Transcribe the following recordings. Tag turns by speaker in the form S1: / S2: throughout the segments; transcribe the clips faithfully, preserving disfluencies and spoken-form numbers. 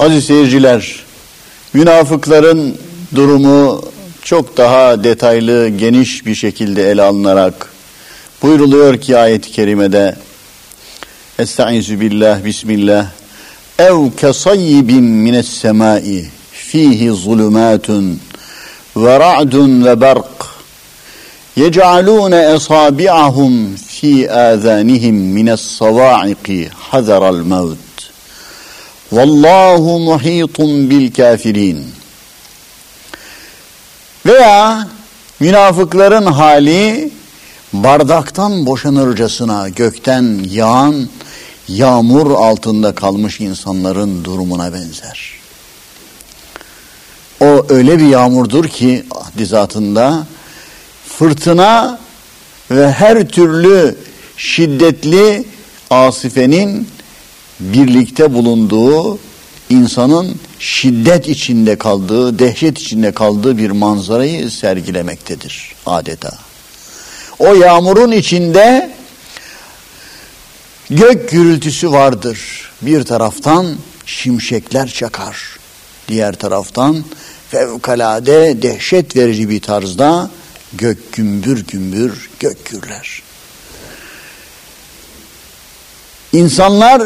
S1: Aziz seyirciler, münafıkların durumu çok daha detaylı, geniş bir şekilde ele alınarak buyruluyor ki ayet-i kerimede: Estaizu billah, bismillah. Ev kesayyibin mines semai fihi zulumatun ve ra'dun ve berk yec'alûne esabi'ahum fi âzânihim mines savâ'iqi hazaral mevt. Vallahu muhitun bil kafirin. Veya münafıkların hali bardaktan boşanırcasına gökten yağan yağmur altında kalmış insanların durumuna benzer. O öyle bir yağmurdur ki haddi zatında fırtına ve her türlü şiddetli asifenin birlikte bulunduğu, insanın şiddet içinde kaldığı, dehşet içinde kaldığı bir manzarayı sergilemektedir adeta. O yağmurun içinde gök gürültüsü vardır. Bir taraftan şimşekler çakar, diğer taraftan fevkalade dehşet verici bir tarzda gök gümbür gümbür gök gürler. İnsanlar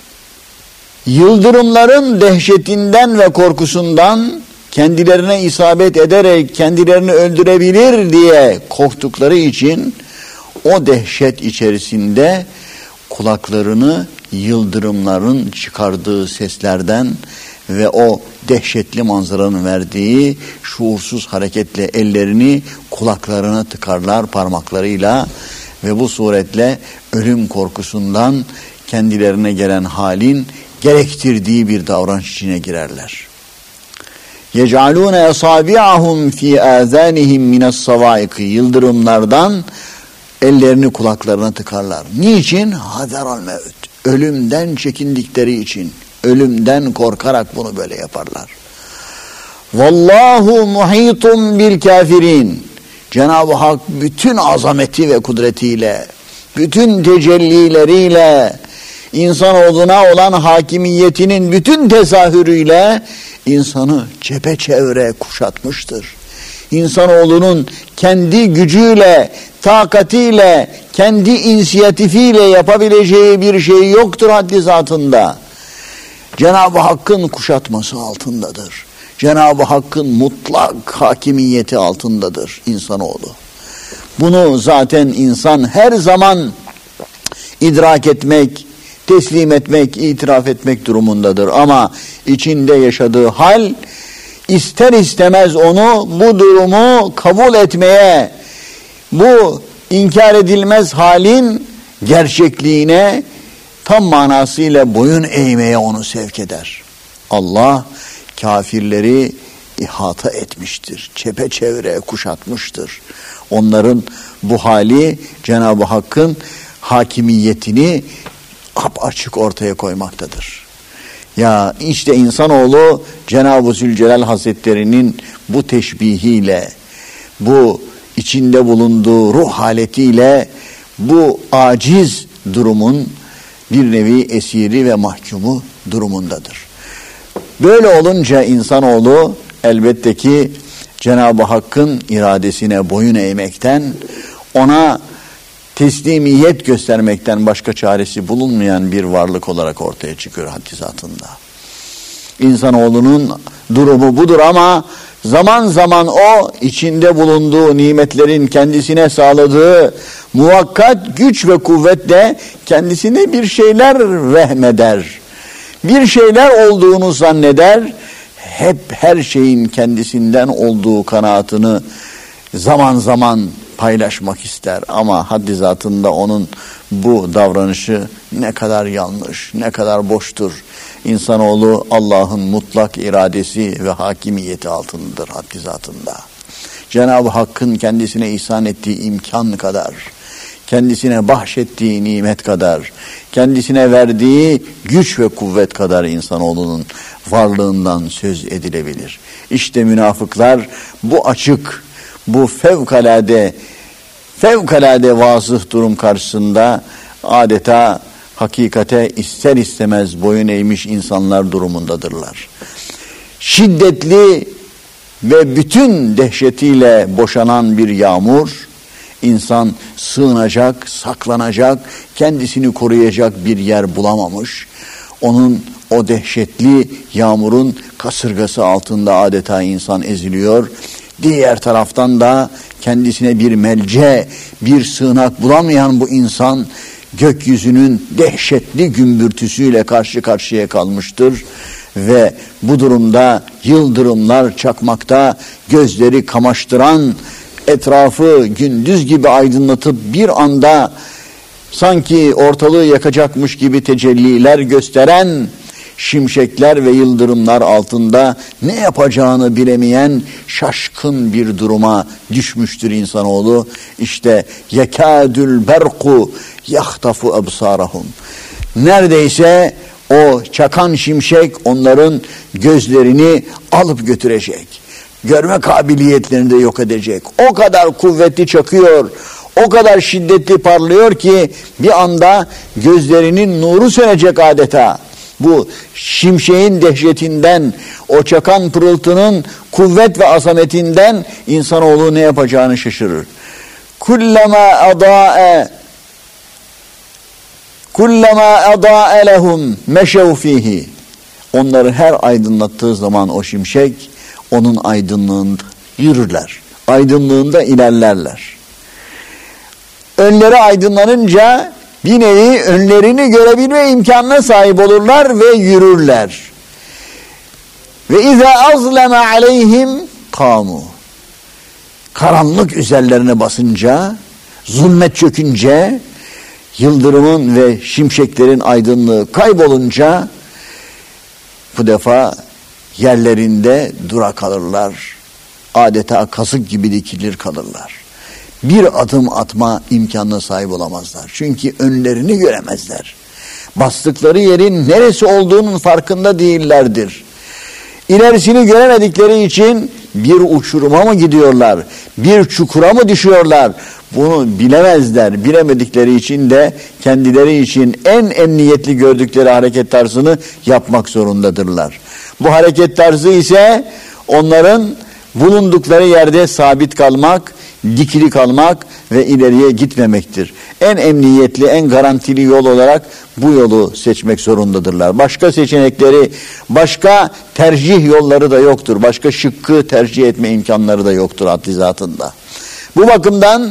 S1: yıldırımların dehşetinden ve korkusundan kendilerine isabet ederek kendilerini öldürebilir diye korktukları için o dehşet içerisinde kulaklarını yıldırımların çıkardığı seslerden ve o dehşetli manzaranın verdiği şuursuz hareketle ellerini kulaklarına tıkarlar parmaklarıyla ve bu suretle ölüm korkusundan kendilerine gelen halin gerektirdiği bir davranış içine girerler. يَجْعَلُونَ اَصَابِعَهُمْ فِي آذَانِهِمْ مِنَ الصَّوَائِقِ Yıldırımlardan ellerini kulaklarına tıkarlar. Niçin? هَذَرَ الْمَوْتِ Ölümden çekindikleri için, ölümden korkarak bunu böyle yaparlar. وَاللّٰهُ مُحِيطٌ بِالْكَافِرِينَ Cenab-ı Hak bütün azameti ve kudretiyle, bütün tecellileriyle, İnsanoğluna olan hakimiyetinin bütün tezahürüyle insanı çepeçevre kuşatmıştır. İnsanoğlunun kendi gücüyle, takatiyle, kendi inisiyatifiyle yapabileceği bir şey yoktur haddi zatında. Cenab-ı Hakk'ın kuşatması altındadır. Cenab-ı Hakk'ın mutlak hakimiyeti altındadır insanoğlu. Bunu zaten insan her zaman idrak etmek, teslim etmek, itiraf etmek durumundadır. Ama içinde yaşadığı hal ister istemez onu bu durumu kabul etmeye, bu inkar edilmez halin gerçekliğine tam manasıyla boyun eğmeye onu sevk eder. Allah kafirleri ihata etmiştir, çepeçevre kuşatmıştır. Onların bu hali Cenab-ı Hakk'ın hakimiyetini açık ortaya koymaktadır. Ya işte insanoğlu Cenab-ı Zülcelal Hazretleri'nin bu teşbihiyle, bu içinde bulunduğu ruh haletiyle bu aciz durumun bir nevi esiri ve mahkumu durumundadır. Böyle olunca insanoğlu elbette ki Cenab-ı Hakk'ın iradesine boyun eğmekten, ona teslimiyet göstermekten başka çaresi bulunmayan bir varlık olarak ortaya çıkıyor haddizatında. İnsanoğlunun durumu budur ama zaman zaman o içinde bulunduğu nimetlerin kendisine sağladığı muvakkat güç ve kuvvetle kendisine bir şeyler vehmeder. Bir şeyler olduğunu zanneder. Hep her şeyin kendisinden olduğu kanaatını zaman zaman paylaşmak ister ama haddi zatında onun bu davranışı ne kadar yanlış, ne kadar boştur. İnsanoğlu Allah'ın mutlak iradesi ve hakimiyeti altındadır haddi zatında. Cenab-ı Hakk'ın kendisine ihsan ettiği imkan kadar, kendisine bahşettiği nimet kadar, kendisine verdiği güç ve kuvvet kadar insanoğlunun varlığından söz edilebilir. İşte münafıklar bu açık, bu fevkalade, fevkalade vazıh durum karşısında adeta hakikate ister istemez boyun eğmiş insanlar durumundadırlar. Şiddetli ve bütün dehşetiyle boşanan bir yağmur, insan sığınacak, saklanacak, kendisini koruyacak bir yer bulamamış. Onun o dehşetli yağmurun kasırgası altında adeta insan eziliyor. Diğer taraftan da kendisine bir melce, bir sığınak bulamayan bu insan gökyüzünün dehşetli gümbürtüsüyle karşı karşıya kalmıştır. Ve bu durumda yıldırımlar çakmakta, gözleri kamaştıran, etrafı gündüz gibi aydınlatıp bir anda sanki ortalığı yakacakmış gibi tecelliler gösteren şimşekler ve yıldırımlar altında ne yapacağını bilemeyen şaşkın bir duruma düşmüştür insanoğlu. İşte yekâdül berku yahtafu absarahum. Neredeyse o çakan şimşek onların gözlerini alıp götürecek. Görme kabiliyetlerini de yok edecek. O kadar kuvvetli çakıyor, o kadar şiddetli parlıyor ki bir anda gözlerinin nuru sönecek adeta. Bu şimşeğin dehşetinden, o çakan pırıltının kuvvet ve azametinden insanoğlu ne yapacağını şaşırır. Kullama adâe kullama adâe lehum meşev fihi. Onları her aydınlattığı zaman o şimşek, onun aydınlığında yürürler. Aydınlığında ilerlerler. Önleri aydınlanınca bir nevi önlerini görebilme imkanına sahip olurlar ve yürürler. Ve izâ azleme aleyhim kâmû. Karanlık üzerlerine basınca, zulmet çökünce, yıldırımın ve şimşeklerin aydınlığı kaybolunca bu defa yerlerinde dura kalırlar. Adeta kasık gibi dikilir kalırlar. Bir adım atma imkanına sahip olamazlar. Çünkü önlerini göremezler. Bastıkları yerin neresi olduğunun farkında değillerdir. İlerisini göremedikleri için bir uçuruma mı gidiyorlar, bir çukura mı düşüyorlar? Bunu bilemezler. Bilemedikleri için de kendileri için en emniyetli gördükleri hareket tarzını yapmak zorundadırlar. Bu hareket tarzı ise onların bulundukları yerde sabit kalmak, dikili kalmak ve ileriye gitmemektir. En emniyetli, en garantili yol olarak bu yolu seçmek zorundadırlar. Başka seçenekleri, başka tercih yolları da yoktur. Başka şıkkı tercih etme imkanları da yoktur haddi zatında. Bu bakımdan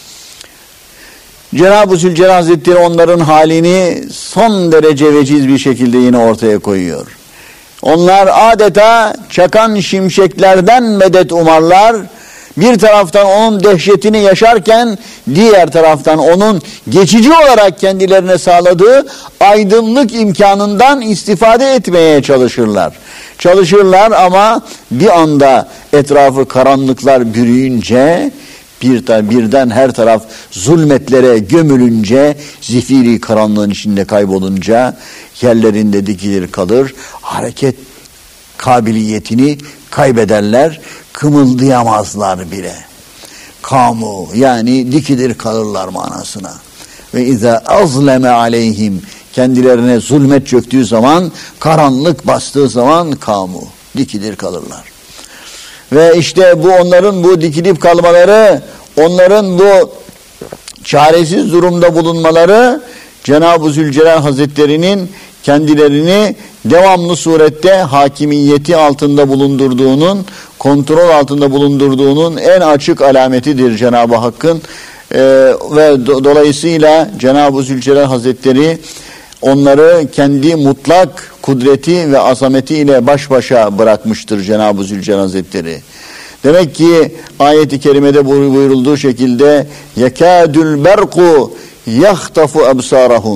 S1: Cenab-ı Zülcelal Hazretleri onların halini son derece veciz bir şekilde yine ortaya koyuyor. Onlar adeta çakan şimşeklerden medet umarlar. Bir taraftan onun dehşetini yaşarken diğer taraftan onun geçici olarak kendilerine sağladığı aydınlık imkanından istifade etmeye çalışırlar. Çalışırlar ama bir anda etrafı karanlıklar bürüyünce, bir birden her taraf zulmetlere gömülünce, zifiri karanlığın içinde kaybolunca yerlerinde dikilir kalır, hareket kabiliyetini kaybederler, kımıldayamazlar bile. Kamu yani dikilir kalırlar manasına. Ve izâ azleme aleyhim, kendilerine zulmet çöktüğü zaman, karanlık bastığı zaman kamu, dikilir kalırlar. Ve işte bu onların bu dikilip kalmaları, onların bu çaresiz durumda bulunmaları Cenab-ı Zülcelal Hazretleri'nin kendilerini devamlı surette hakimiyeti altında bulundurduğunun, kontrol altında bulundurduğunun en açık alametidir Cenab-ı Hakk'ın. Ee, ve do- dolayısıyla Cenab-ı Zülcelal Hazretleri onları kendi mutlak kudreti ve azametiyle baş başa bırakmıştır Cenab-ı Zülcelal Hazretleri. Demek ki ayet-i kerimede buyurulduğu şekilde yekâdül berku yahtafu absarahum.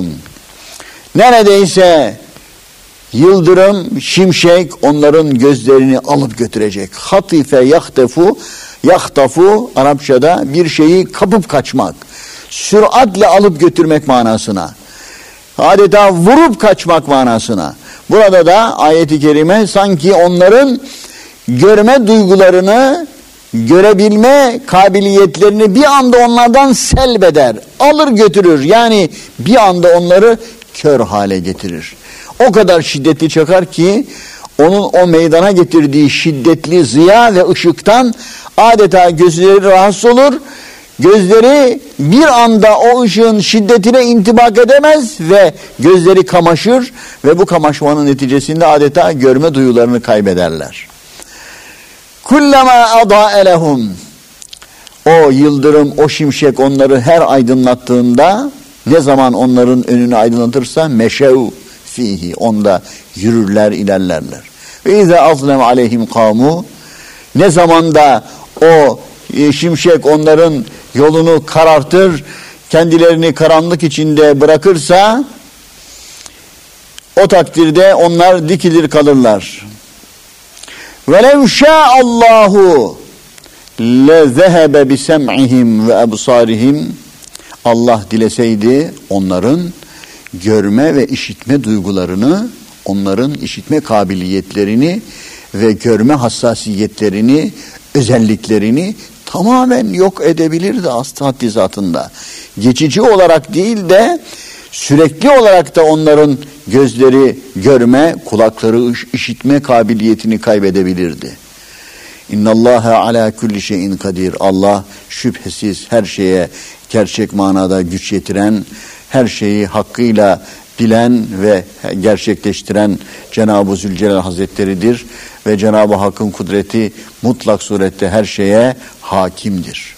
S1: Neredeyse yıldırım, şimşek onların gözlerini alıp götürecek. Hatife yahtafu, yahtafu Arapçada bir şeyi kapıp kaçmak, süratle alıp götürmek manasına. Adeta vurup kaçmak manasına. Burada da ayet-i kerime sanki onların görme duygularını, görebilme kabiliyetlerini bir anda onlardan selbeder, alır götürür. Yani bir anda onları kör hale getirir. O kadar şiddetli çakar ki onun o meydana getirdiği şiddetli ziya ve ışıktan adeta gözleri rahatsız olur. Gözleri bir anda o ışığın şiddetine intibak edemez ve gözleri kamaşır ve bu kamaşmanın neticesinde adeta görme duyularını kaybederler. Kullama adâe lehum, o yıldırım, o şimşek onları her aydınlattığında, ne zaman onların önünü aydınlatırsa meşev fihi, onda yürürler, ilerlerler. Ve izâ azlem aleyhim kâmû, ne zaman da o şimşek onların yolunu karartır, kendilerini karanlık içinde bırakırsa, o takdirde onlar dikilir kalırlar. وَلَوْ شَاءَ اللّٰهُ لَذَهَبَ بِسَمْعِهِمْ وَأَبْصَارِهِمْ, Allah dileseydi onların görme ve işitme duygularını, onların işitme kabiliyetlerini ve görme hassasiyetlerini, özelliklerini tamamen yok edebilirdi aslında haddi zatında. Geçici olarak değil de sürekli olarak da onların gözleri görme, kulakları işitme kabiliyetini kaybedebilirdi. İnnallâhe alâ kulli şeyin kadir. Allah şüphesiz her şeye gerçek manada güç yetiren, her şeyi hakkıyla bilen ve gerçekleştiren Cenab-ı Zülcelal Hazretleri'dir ve Cenab-ı Hakk'ın kudreti mutlak surette her şeye hakimdir.